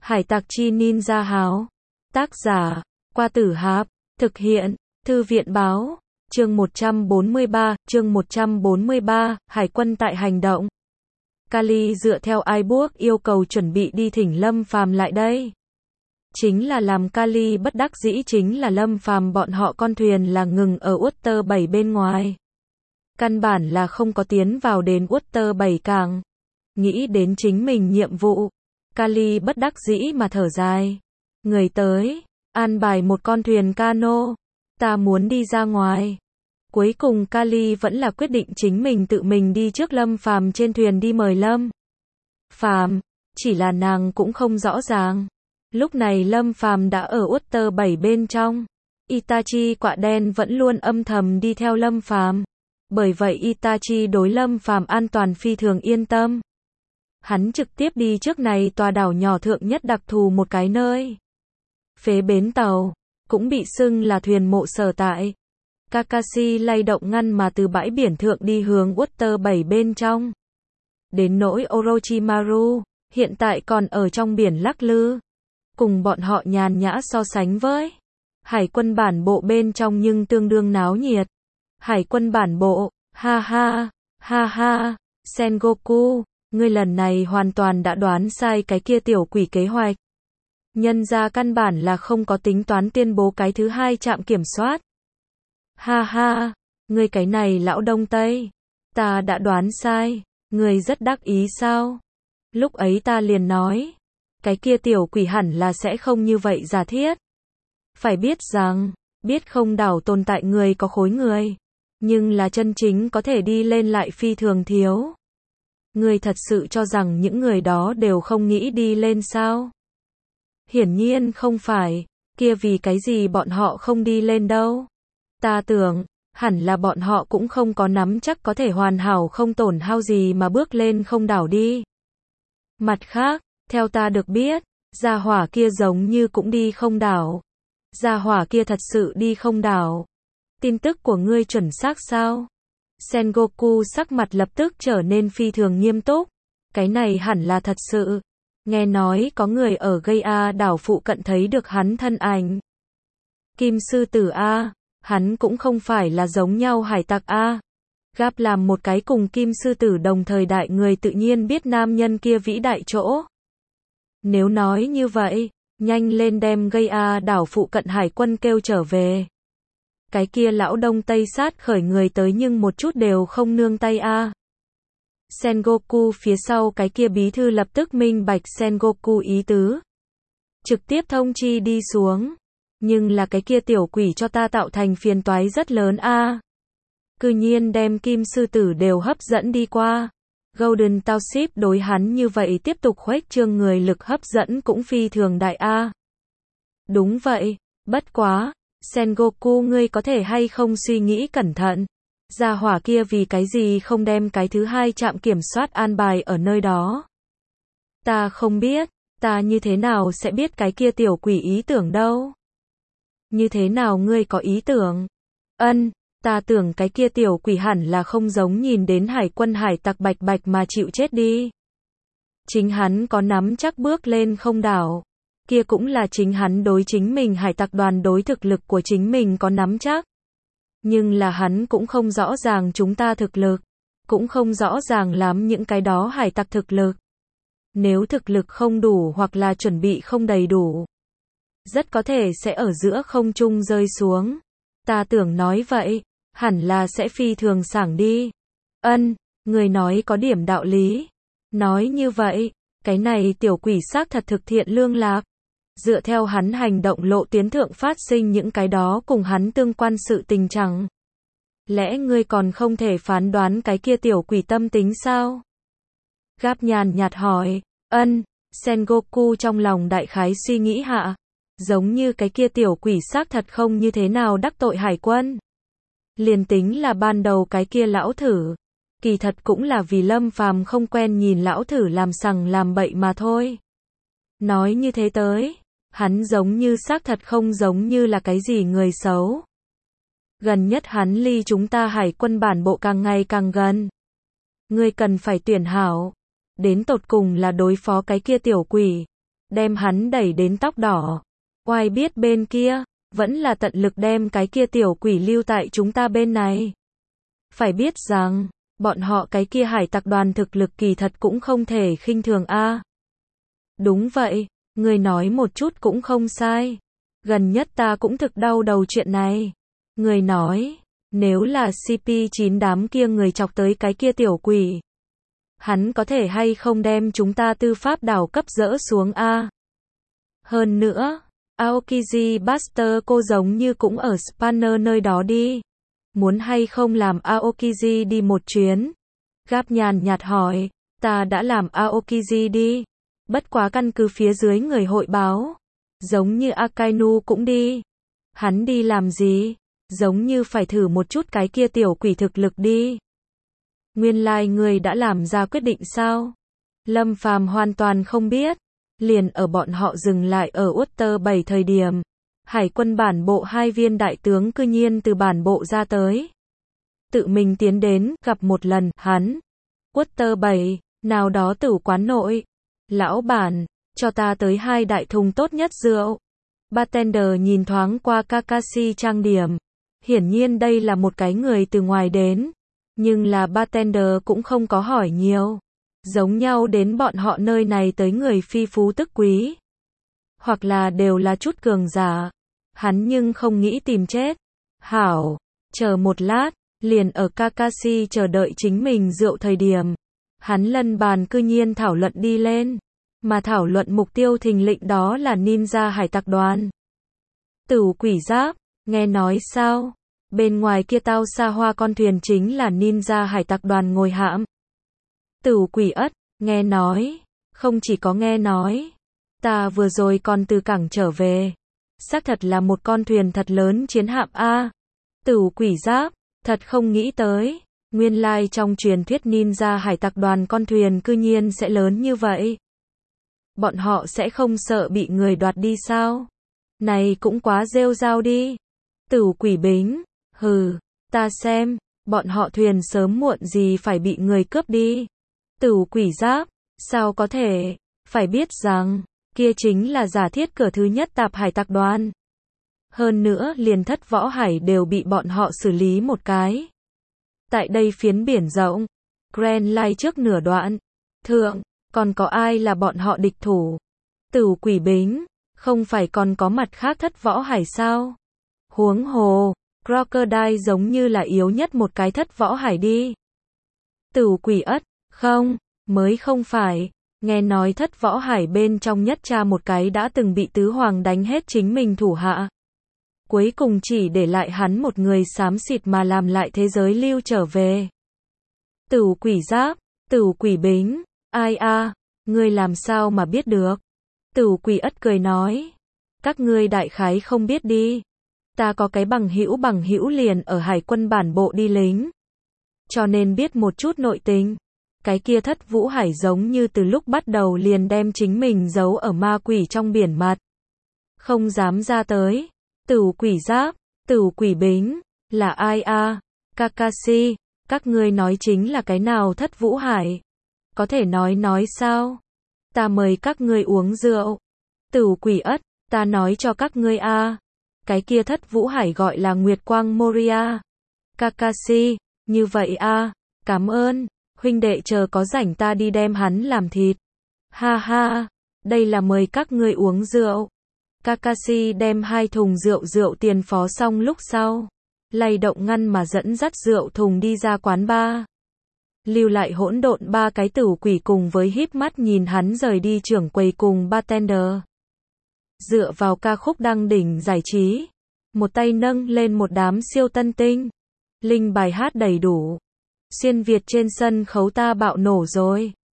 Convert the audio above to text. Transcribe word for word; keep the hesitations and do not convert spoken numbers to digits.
Hải tặc chi ninja háo. Tác giả, Qua Tử Háp. Thực hiện, Thư viện báo. Chương một trăm bốn mươi ba, chương một trăm bốn mươi ba, Hải quân tại hành động. Kali dựa theo iBook yêu cầu chuẩn bị đi thỉnh Lâm Phàm lại đây. Chính là làm Kali bất đắc dĩ chính là Lâm Phàm bọn họ con thuyền là ngừng ở Water bảy bên ngoài. Căn bản là không có tiến vào đến Water bảy cảng. Nghĩ đến chính mình nhiệm vụ, Kali bất đắc dĩ mà thở dài. Người tới, an bài một con thuyền cano, ta muốn đi ra ngoài. Cuối cùng Kali vẫn là quyết định chính mình tự mình đi trước Lâm Phàm trên thuyền đi mời Lâm Phàm, chỉ là nàng cũng không rõ ràng. Lúc này Lâm Phàm đã ở Water bảy bên trong. Itachi quạ đen vẫn luôn âm thầm đi theo Lâm Phàm. Bởi vậy Itachi đối Lâm Phàm an toàn phi thường yên tâm. Hắn trực tiếp đi trước này tòa đảo nhỏ thượng nhất đặc thù một cái nơi. Phế bến tàu, cũng bị xưng là thuyền mộ sở tại. Kakashi lay động ngăn mà từ bãi biển thượng đi hướng Water bảy bên trong. Đến nỗi Orochimaru, hiện tại còn ở trong biển lắc lư. Cùng bọn họ nhàn nhã so sánh với Hải quân bản bộ bên trong nhưng tương đương náo nhiệt. Hải quân bản bộ, ha ha, ha ha, Sengoku, ngươi lần này hoàn toàn đã đoán sai cái kia tiểu quỷ kế hoạch. Nhân ra căn bản là không có tính toán tuyên bố cái thứ hai trạm kiểm soát. Ha ha, ngươi cái này lão Đông Tây, ta đã đoán sai, ngươi rất đắc ý sao? Lúc ấy ta liền nói, cái kia tiểu quỷ hẳn là sẽ không như vậy giả thiết. Phải biết rằng, biết không đảo tồn tại người có khối người, nhưng là chân chính có thể đi lên lại phi thường thiếu. Ngươi thật sự cho rằng những người đó đều không nghĩ đi lên sao? Hiển nhiên không phải, kia vì cái gì bọn họ không đi lên đâu? Ta tưởng, hẳn là bọn họ cũng không có nắm chắc có thể hoàn hảo không tổn hao gì mà bước lên không đảo đi. Mặt khác, theo ta được biết, gia hỏa kia giống như cũng đi không đảo. Gia hỏa kia thật sự đi không đảo. Tin tức của ngươi chuẩn xác sao? Sengoku sắc mặt lập tức trở nên phi thường nghiêm túc. Cái này hẳn là thật sự. Nghe nói có người ở Gaia đảo phụ cận thấy được hắn thân ảnh. Kim sư tử A, hắn cũng không phải là giống nhau hải tặc A. Gap làm một cái cùng kim sư tử đồng thời đại người tự nhiên biết nam nhân kia vĩ đại chỗ. Nếu nói như vậy, nhanh lên đem Gaia đảo phụ cận hải quân kêu trở về. Cái kia lão Đông Tây sát khởi người tới nhưng một chút đều không nương tay a. Sengoku phía sau cái kia bí thư lập tức minh bạch Sengoku ý tứ. Trực tiếp thông chi đi xuống. Nhưng là cái kia tiểu quỷ cho ta tạo thành phiền toái rất lớn a. Cư nhiên đem kim sư tử đều hấp dẫn đi qua. Golden Township đối hắn như vậy tiếp tục khuếch trương người lực hấp dẫn cũng phi thường đại a. Đúng vậy, bất quá. Sengoku ngươi có thể hay không suy nghĩ cẩn thận. Gia hỏa kia vì cái gì không đem cái thứ hai trạm kiểm soát an bài ở nơi đó. Ta không biết, ta như thế nào sẽ biết cái kia tiểu quỷ ý tưởng đâu. Như thế nào ngươi có ý tưởng? Ân, ta tưởng cái kia tiểu quỷ hẳn là không giống nhìn đến hải quân hải tặc bạch bạch mà chịu chết đi. Chính hắn có nắm chắc bước lên không đảo. Kia cũng là chính hắn đối chính mình hải tặc đoàn đối thực lực của chính mình có nắm chắc. Nhưng là hắn cũng không rõ ràng chúng ta thực lực. Cũng không rõ ràng lắm những cái đó hải tặc thực lực. Nếu thực lực không đủ hoặc là chuẩn bị không đầy đủ. Rất có thể sẽ ở giữa không trung rơi xuống. Ta tưởng nói vậy, hẳn là sẽ phi thường sảng đi. Ân, người nói có điểm đạo lý. Nói như vậy, cái này tiểu quỷ xác thật thực thiện lương lạc. Dựa theo hắn hành động lộ tuyến thượng phát sinh những cái đó cùng hắn tương quan sự tình chẳng. Lẽ ngươi còn không thể phán đoán cái kia tiểu quỷ tâm tính sao? Gáp nhàn nhạt hỏi, ân, Sengoku trong lòng đại khái suy nghĩ hạ. Giống như cái kia tiểu quỷ xác thật không như thế nào đắc tội hải quân. Liền tính là ban đầu cái kia lão thử. Kỳ thật cũng là vì Lâm Phàm không quen nhìn lão thử làm sằng làm bậy mà thôi. Nói như thế tới. Hắn giống như xác thật không giống như là cái gì người xấu. Gần nhất hắn ly chúng ta hải quân bản bộ càng ngày càng gần. Ngươi cần phải tuyển hảo. Đến tột cùng là đối phó cái kia tiểu quỷ. đem hắn đẩy đến tóc đỏ. Oai biết bên kia, vẫn là tận lực đem cái kia tiểu quỷ lưu tại chúng ta bên này. Phải biết rằng, bọn họ cái kia hải tặc đoàn thực lực kỳ thật cũng không thể khinh thường a. Đúng vậy, người nói một chút cũng không sai. Gần nhất ta cũng thực đau đầu chuyện này. Người nói, nếu là xê pê chín đám kia người chọc tới cái kia tiểu quỷ, hắn có thể hay không đem chúng ta tư pháp đảo cấp dỡ xuống a? Hơn nữa, Aokiji Buster cô giống như cũng ở Spanner nơi đó đi. Muốn hay không làm Aokiji đi một chuyến? Gáp nhàn nhạt hỏi, ta đã làm Aokiji đi. Bất quá căn cứ phía dưới người hội báo. Giống như Akainu cũng đi. Hắn đi làm gì? Giống như phải thử một chút cái kia tiểu quỷ thực lực đi. Nguyên lai like người đã làm ra quyết định sao? Lâm Phàm hoàn toàn không biết. Liền ở bọn họ dừng lại ở Utter bảy thời điểm. Hải quân bản bộ hai viên đại tướng cư nhiên từ bản bộ ra tới. Tự mình tiến đến, gặp một lần, hắn. Utter bảy, nào đó tử quán nội. Lão bản, cho ta tới hai đại thùng tốt nhất rượu. Bartender nhìn thoáng qua Kakashi trang điểm. Hiển nhiên đây là một cái người từ ngoài đến. Nhưng là bartender cũng không có hỏi nhiều. Giống nhau đến bọn họ nơi này tới người phi phú tức quý. Hoặc là đều là chút cường giả. Hắn nhưng không nghĩ tìm chết. Hảo, chờ một lát, liền ở Kakashi chờ đợi chính mình rượu thời điểm. Hắn lân bàn cư nhiên thảo luận đi lên. Mà thảo luận mục tiêu thình lình đó là ninja hải tặc đoàn. Tử quỷ giáp, nghe nói sao? Bên ngoài kia tao xa hoa con thuyền chính là ninja hải tặc đoàn ngồi hãm. Tử quỷ ất, nghe nói. Không chỉ có nghe nói. Ta vừa rồi còn từ cảng trở về. Xác thật là một con thuyền thật lớn chiến hạm A. Tử quỷ giáp, thật không nghĩ tới. Nguyên lai like trong truyền thuyết ninja hải tặc đoàn con thuyền cư nhiên sẽ lớn như vậy. Bọn họ sẽ không sợ bị người đoạt đi sao? Này cũng quá rêu rao đi. Tử quỷ bính, hừ, ta xem, bọn họ thuyền sớm muộn gì phải bị người cướp đi. Tử quỷ giáp, sao có thể, phải biết rằng, kia chính là giả thiết cửa thứ nhất tạp hải tặc đoàn. Hơn nữa liền thất võ hải đều bị bọn họ xử lý một cái. Tại đây phiến biển rộng, Grand Line trước nửa đoạn, thượng, còn có ai là bọn họ địch thủ? Tử quỷ bính, không phải còn có mặt khác thất võ hải sao? Huống hồ, Crocodile giống như là yếu nhất một cái thất võ hải đi. Tử quỷ ất, không, mới không phải, nghe nói thất võ hải bên trong nhất cha một cái đã từng bị tứ hoàng đánh hết chính mình thủ hạ. Cuối cùng chỉ để lại hắn một người xám xịt mà làm lại thế giới lưu trở về. Tử quỷ giáp, tử quỷ bính, ai a, ngươi làm sao mà biết được? Tử quỷ ất cười nói, các ngươi đại khái không biết đi. Ta có cái bằng hữu bằng hữu liền ở hải quân bản bộ đi lính. Cho nên biết một chút nội tình. Cái kia thất vũ hải giống như từ lúc bắt đầu liền đem chính mình giấu ở ma quỷ trong biển mặt. Không dám ra tới. Tử quỷ giáp, tử quỷ bính, là ai a? Kakashi, các ngươi nói chính là cái nào thất vũ hải? Có thể nói nói sao? Ta mời các ngươi uống rượu. Tử quỷ ất, ta nói cho các ngươi a. Cái kia thất vũ hải gọi là Nguyệt Quang Moria. Kakashi, như vậy a, cảm ơn, huynh đệ chờ có rảnh ta đi đem hắn làm thịt. Ha ha, đây là mời các ngươi uống rượu. Kakashi đem hai thùng rượu rượu tiền phó xong lúc sau, lay động ngăn mà dẫn dắt rượu thùng đi ra quán bar. Lưu lại hỗn độn ba cái tử quỷ cùng với híp mắt nhìn hắn rời đi trưởng quầy cùng bartender. Dựa vào ca khúc đăng đỉnh giải trí, một tay nâng lên một đám siêu tân tinh. Linh bài hát đầy đủ. Xuyên Việt trên sân khấu ta bạo nổ rồi.